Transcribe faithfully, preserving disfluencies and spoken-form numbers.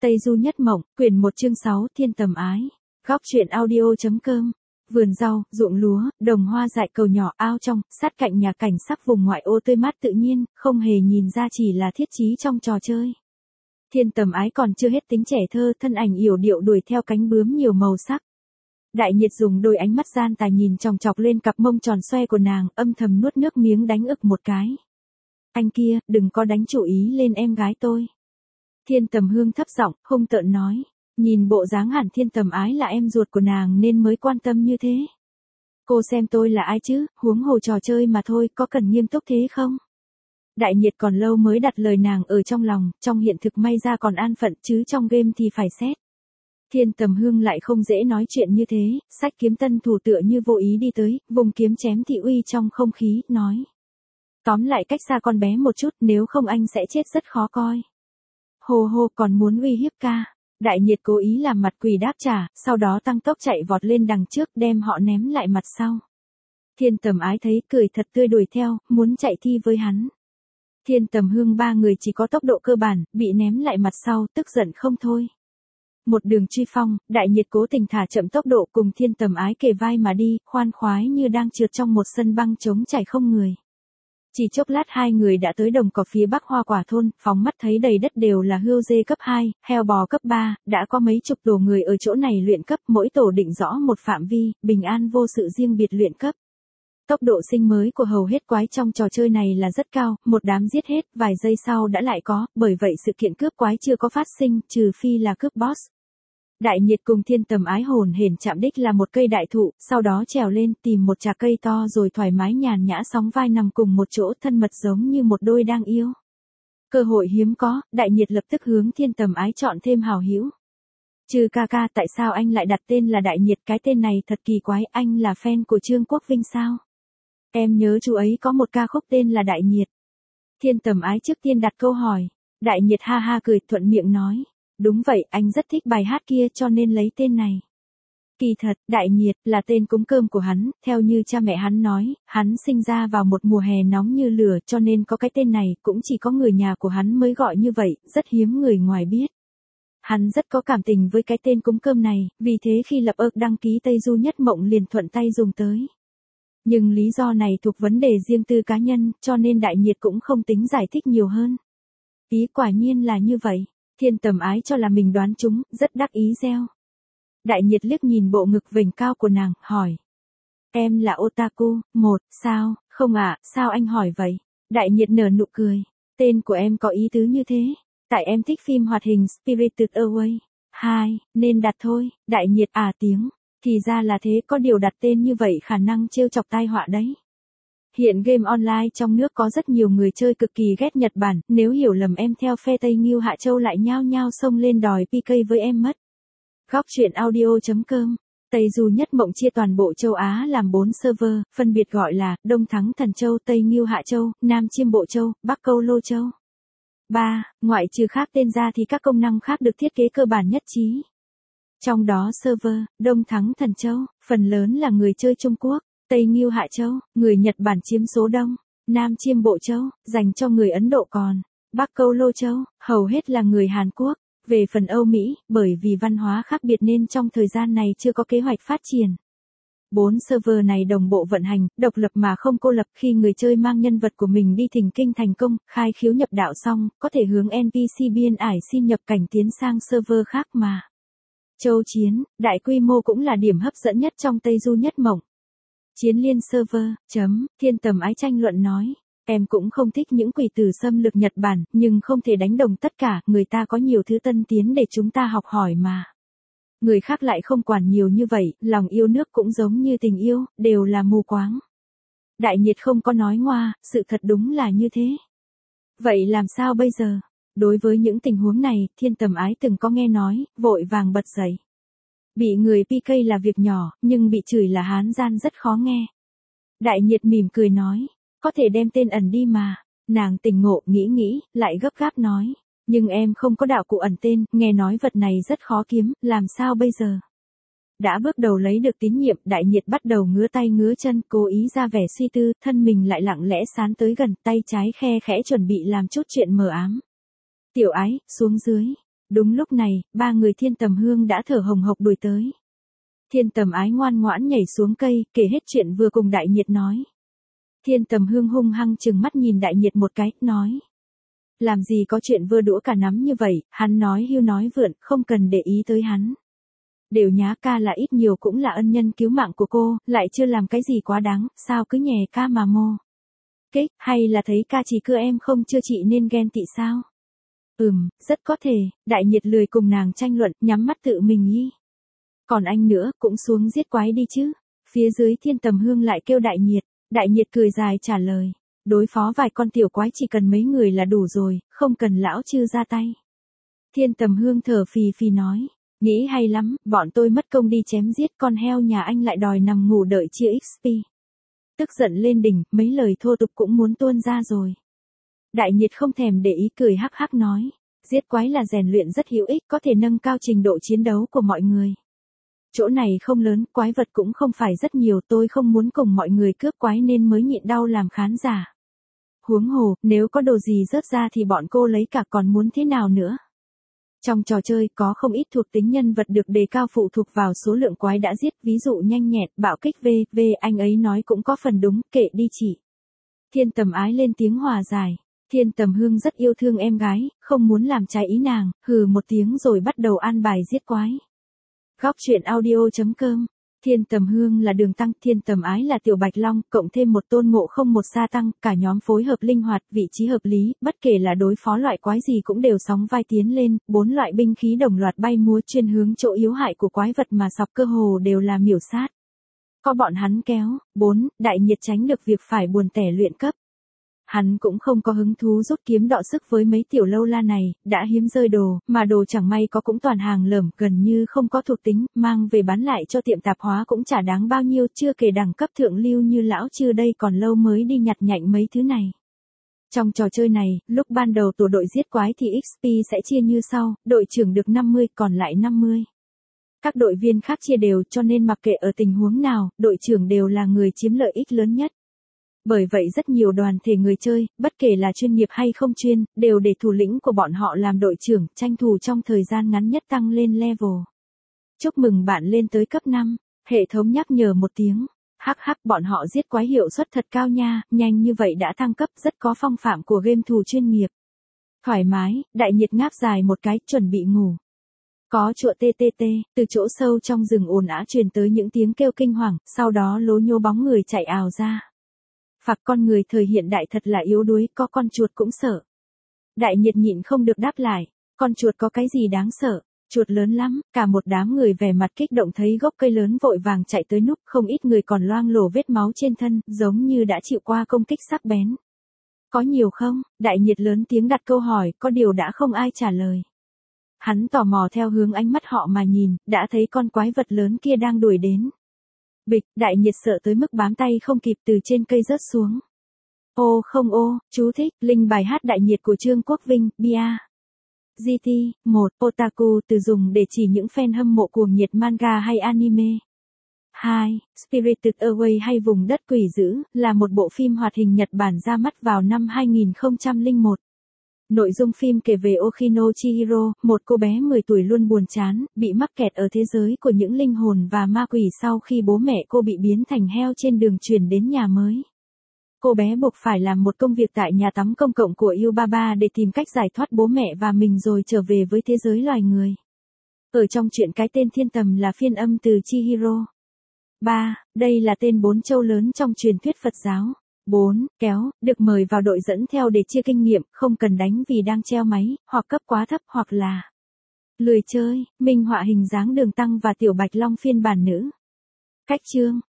Tây Du Nhất Mộng, quyển một chương sáu, Thiên Tầm Ái. Góc truyện audio chấm com. Vườn rau, ruộng lúa, đồng hoa dại cầu nhỏ ao trong, sát cạnh nhà cảnh sắc vùng ngoại ô tươi mát tự nhiên, không hề nhìn ra chỉ là thiết chí trong trò chơi. Thiên Tầm Ái còn chưa hết tính trẻ thơ, thân ảnh yểu điệu đuổi theo cánh bướm nhiều màu sắc. Đại Nhiệt dùng đôi ánh mắt gian tài nhìn chòng chọc lên cặp mông tròn xoe của nàng, âm thầm nuốt nước miếng đánh ực một cái. Anh kia, đừng có đánh chủ ý lên em gái tôi. Thiên Tầm Hương thấp giọng, hung tợn nói, nhìn bộ dáng hẳn Thiên Tầm Ái là em ruột của nàng nên mới quan tâm như thế. Cô xem tôi là ai chứ, huống hồ trò chơi mà thôi, có cần nghiêm túc thế không? Đại Nhiệt còn lâu mới đặt lời nàng ở trong lòng, trong hiện thực may ra còn an phận chứ trong game thì phải xét. Thiên Tầm Hương lại không dễ nói chuyện như thế, sách kiếm tân thủ tựa như vô ý đi tới, vùng kiếm chém thị uy trong không khí, nói. Tóm lại cách xa con bé một chút, nếu không anh sẽ chết rất khó coi. Hồ hồ, còn muốn uy hiếp ca. Đại Nhiệt cố ý làm mặt quỷ đáp trả, sau đó tăng tốc chạy vọt lên đằng trước đem họ ném lại mặt sau. Thiên Tầm Ái thấy cười thật tươi đuổi theo, muốn chạy thi với hắn. Thiên Tầm Hương ba người chỉ có tốc độ cơ bản, bị ném lại mặt sau, tức giận không thôi. Một đường truy phong, Đại Nhiệt cố tình thả chậm tốc độ cùng Thiên Tầm Ái kề vai mà đi, khoan khoái như đang trượt trong một sân băng trống trải không người. Chỉ chốc lát hai người đã tới đồng cỏ phía bắc Hoa Quả thôn, phóng mắt thấy đầy đất đều là hươu dê cấp hai, heo bò cấp ba, đã có mấy chục tổ người ở chỗ này luyện cấp, mỗi tổ định rõ một phạm vi, bình an vô sự riêng biệt luyện cấp. Tốc độ sinh mới của hầu hết quái trong trò chơi này là rất cao, một đám giết hết, vài giây sau đã lại có, bởi vậy sự kiện cướp quái chưa có phát sinh, trừ phi là cướp boss. Đại Nhiệt cùng Thiên Tầm Ái hồn hển chạm đích là một cây đại thụ, sau đó trèo lên tìm một trà cây to rồi thoải mái nhàn nhã sóng vai nằm cùng một chỗ thân mật giống như một đôi đang yêu. Cơ hội hiếm có, Đại Nhiệt lập tức hướng Thiên Tầm Ái chọn thêm hảo hữu. Trừ ca ca, tại sao anh lại đặt tên là Đại Nhiệt, cái tên này thật kỳ quái, anh là fan của Trương Quốc Vinh sao? Em nhớ chú ấy có một ca khúc tên là Đại Nhiệt. Thiên Tầm Ái trước tiên đặt câu hỏi, Đại Nhiệt ha ha cười thuận miệng nói. Đúng vậy, anh rất thích bài hát kia cho nên lấy tên này. Kỳ thật, Đại Nhiệt là tên cúng cơm của hắn, theo như cha mẹ hắn nói, hắn sinh ra vào một mùa hè nóng như lửa cho nên có cái tên này, cũng chỉ có người nhà của hắn mới gọi như vậy, rất hiếm người ngoài biết. Hắn rất có cảm tình với cái tên cúng cơm này, vì thế khi lập ước đăng ký Tây Du Nhất Mộng liền thuận tay dùng tới. Nhưng lý do này thuộc vấn đề riêng tư cá nhân, cho nên Đại Nhiệt cũng không tính giải thích nhiều hơn. Ý quả nhiên là như vậy. Thiên Tầm Ái cho là mình đoán chúng, rất đắc ý reo. Đại Nhiệt liếc nhìn bộ ngực vểnh cao của nàng, hỏi. Em là otaku, một, sao, không ạ, à, sao anh hỏi vậy? Đại Nhiệt nở nụ cười. Tên của em có ý tứ như thế. Tại em thích phim hoạt hình Spirited Away. Hai, nên đặt thôi. Đại Nhiệt à tiếng. Thì ra là thế, có điều đặt tên như vậy khả năng trêu chọc tai họa đấy. Hiện game online trong nước có rất nhiều người chơi cực kỳ ghét Nhật Bản, nếu hiểu lầm em theo phe Tây Ngưu Hạ Châu lại nhao nhao xông lên đòi pê ca với em mất. Góc truyện audio chấm com. Tây Du Nhất Mộng chia toàn bộ châu Á làm bốn server, phân biệt gọi là Đông Thắng Thần Châu, Tây Ngưu Hạ Châu, Nam Chiêm Bộ Châu, Bắc Câu Lô Châu. ba. Ngoại trừ khác tên ra thì các công năng khác được thiết kế cơ bản nhất trí. Trong đó server Đông Thắng Thần Châu, phần lớn là người chơi Trung Quốc. Tây Ngưu Hạ Châu, người Nhật Bản chiếm số đông, Nam Chiêm Bộ Châu, dành cho người Ấn Độ còn, Bắc Câu Lô Châu, hầu hết là người Hàn Quốc. Về phần Âu Mỹ, bởi vì văn hóa khác biệt nên trong thời gian này chưa có kế hoạch phát triển. Bốn server này đồng bộ vận hành, độc lập mà không cô lập, khi người chơi mang nhân vật của mình đi thỉnh kinh thành công, khai khiếu nhập đạo xong, có thể hướng en pê xê biên ải xin nhập cảnh tiến sang server khác mà. Châu Chiến, đại quy mô cũng là điểm hấp dẫn nhất trong Tây Du Nhất Mộng. Chiến liên server, chấm, Thiên Tầm Ái tranh luận nói, em cũng không thích những quỷ tử xâm lược Nhật Bản, nhưng không thể đánh đồng tất cả, người ta có nhiều thứ tân tiến để chúng ta học hỏi mà. Người khác lại không quản nhiều như vậy, lòng yêu nước cũng giống như tình yêu, đều là mù quáng. Đại Nhiệt không có nói ngoa, sự thật đúng là như thế. Vậy làm sao bây giờ? Đối với những tình huống này, Thiên Tầm Ái từng có nghe nói, vội vàng bật dậy. Bị người pê ca là việc nhỏ, nhưng bị chửi là hán gian rất khó nghe. Đại Nhiệt mỉm cười nói, có thể đem tên ẩn đi mà. Nàng tỉnh ngộ, nghĩ nghĩ, lại gấp gáp nói, nhưng em không có đạo cụ ẩn tên, nghe nói vật này rất khó kiếm, làm sao bây giờ? Đã bước đầu lấy được tín nhiệm, Đại Nhiệt bắt đầu ngứa tay ngứa chân, cố ý ra vẻ suy tư, thân mình lại lặng lẽ sán tới gần, tay trái khe khẽ chuẩn bị làm chút chuyện mờ ám. Tiểu Ái, xuống dưới. Đúng lúc này, ba người Thiên Tầm Hương đã thở hồng hộc đuổi tới. Thiên Tầm Ái ngoan ngoãn nhảy xuống cây, kể hết chuyện vừa cùng Đại Nhiệt nói. Thiên Tầm Hương hung hăng chừng mắt nhìn Đại Nhiệt một cái, nói. Làm gì có chuyện vơ đũa cả nắm như vậy, hắn nói hưu nói vượn, không cần để ý tới hắn. Đều nhá ca là ít nhiều cũng là ân nhân cứu mạng của cô, lại chưa làm cái gì quá đáng, sao cứ nhè ca mà mô. Kích, hay là thấy ca chỉ cưa em không chưa chị nên ghen tị sao? Ừm, rất có thể, Đại Nhiệt lười cùng nàng tranh luận, nhắm mắt tự mình y. Còn anh nữa, cũng xuống giết quái đi chứ. Phía dưới Thiên Tầm Hương lại kêu Đại Nhiệt. Đại Nhiệt cười dài trả lời. Đối phó vài con tiểu quái chỉ cần mấy người là đủ rồi, không cần lão chư ra tay. Thiên Tầm Hương thở phì phì nói. Nghĩ hay lắm, bọn tôi mất công đi chém giết con heo nhà anh lại đòi nằm ngủ đợi chia ích pê. Tức giận lên đỉnh, mấy lời thô tục cũng muốn tuôn ra rồi. Đại Nhiệt không thèm để ý cười hắc hắc nói. Giết quái là rèn luyện rất hữu ích, có thể nâng cao trình độ chiến đấu của mọi người. Chỗ này không lớn, quái vật cũng không phải rất nhiều, tôi không muốn cùng mọi người cướp quái nên mới nhịn đau làm khán giả. Huống hồ, nếu có đồ gì rớt ra thì bọn cô lấy cả còn muốn thế nào nữa. Trong trò chơi có không ít thuộc tính nhân vật được đề cao phụ thuộc vào số lượng quái đã giết, ví dụ nhanh nhẹn, bạo kích vân vân anh ấy nói cũng có phần đúng, kệ đi chị. Thiên Tầm Ái lên tiếng hòa giải. Thiên Tầm Hương rất yêu thương em gái, không muốn làm trái ý nàng, hừ một tiếng rồi bắt đầu an bài giết quái. Góc truyện audio chấm com. Thiên Tầm Hương là Đường Tăng, Thiên Tầm Ái là Tiểu Bạch Long, cộng thêm một Tôn Ngộ Không một Sa Tăng, cả nhóm phối hợp linh hoạt, vị trí hợp lý, bất kể là đối phó loại quái gì cũng đều sóng vai tiến lên, bốn loại binh khí đồng loạt bay múa chuyên hướng chỗ yếu hại của quái vật mà sọc cơ hồ đều là miểu sát. Có bọn hắn kéo, bốn, Đại Nhiệt tránh được việc phải buồn tẻ luyện cấp. Hắn cũng không có hứng thú rút kiếm đọ sức với mấy tiểu lâu la này, đã hiếm rơi đồ, mà đồ chẳng may có cũng toàn hàng lởm, gần như không có thuộc tính, mang về bán lại cho tiệm tạp hóa cũng chả đáng bao nhiêu, chưa kể đẳng cấp thượng lưu như lão chư đây còn lâu mới đi nhặt nhạnh mấy thứ này. Trong trò chơi này, lúc ban đầu tổ đội giết quái thì ích pê sẽ chia như sau, đội trưởng được năm mươi, còn lại năm mươi. Các đội viên khác chia đều cho nên mặc kệ ở tình huống nào, đội trưởng đều là người chiếm lợi ích lớn nhất. Bởi vậy rất nhiều đoàn thể người chơi, bất kể là chuyên nghiệp hay không chuyên, đều để thủ lĩnh của bọn họ làm đội trưởng, tranh thủ trong thời gian ngắn nhất tăng lên level. Chúc mừng bạn lên tới cấp năm, hệ thống nhắc nhở một tiếng. Hắc hắc, bọn họ giết quái hiệu suất thật cao nha, nhanh như vậy đã thăng cấp, rất có phong phạm của game thủ chuyên nghiệp. Thoải mái, Đại Nhiệt ngáp dài một cái, chuẩn bị ngủ. Có chùa tê tê tê, từ chỗ sâu trong rừng ồn ào truyền tới những tiếng kêu kinh hoàng, sau đó lố nhố bóng người chạy ào ra. Phạt con người thời hiện đại thật là yếu đuối, có con chuột cũng sợ. Đại Nhiệt nhịn không được đáp lại, con chuột có cái gì đáng sợ, chuột lớn lắm, cả một đám người vẻ mặt kích động thấy gốc cây lớn vội vàng chạy tới núp, không ít người còn loang lổ vết máu trên thân, giống như đã chịu qua công kích sắc bén. Có nhiều không? Đại Nhiệt lớn tiếng đặt câu hỏi, có điều đã không ai trả lời. Hắn tò mò theo hướng ánh mắt họ mà nhìn, đã thấy con quái vật lớn kia đang đuổi đến. Bịch, Đại Nhiệt sợ tới mức bám tay không kịp từ trên cây rớt xuống. Ô không ô, chú thích, linh bài hát Đại Nhiệt của Trương Quốc Vinh, bia. giê tê, một, otaku từ dùng để chỉ những fan hâm mộ cuồng nhiệt manga hay anime. hai. Spirited Away hay Vùng đất quỷ dữ, là một bộ phim hoạt hình Nhật Bản ra mắt vào năm hai nghìn không trăm lẻ một. Nội dung phim kể về Okino Chihiro, một cô bé mười tuổi luôn buồn chán, bị mắc kẹt ở thế giới của những linh hồn và ma quỷ sau khi bố mẹ cô bị biến thành heo trên đường chuyển đến nhà mới. Cô bé buộc phải làm một công việc tại nhà tắm công cộng của Yubaba để tìm cách giải thoát bố mẹ và mình rồi trở về với thế giới loài người. Ở trong truyện cái tên Thiên Tầm là phiên âm từ Chihiro. ba. Đây là tên bốn châu lớn trong truyền thuyết Phật giáo. bốn. Kéo, được mời vào đội dẫn theo để chia kinh nghiệm, không cần đánh vì đang treo máy, hoặc cấp quá thấp hoặc là lười chơi, minh họa hình dáng Đường Tăng và Tiểu Bạch Long phiên bản nữ. Cách chương,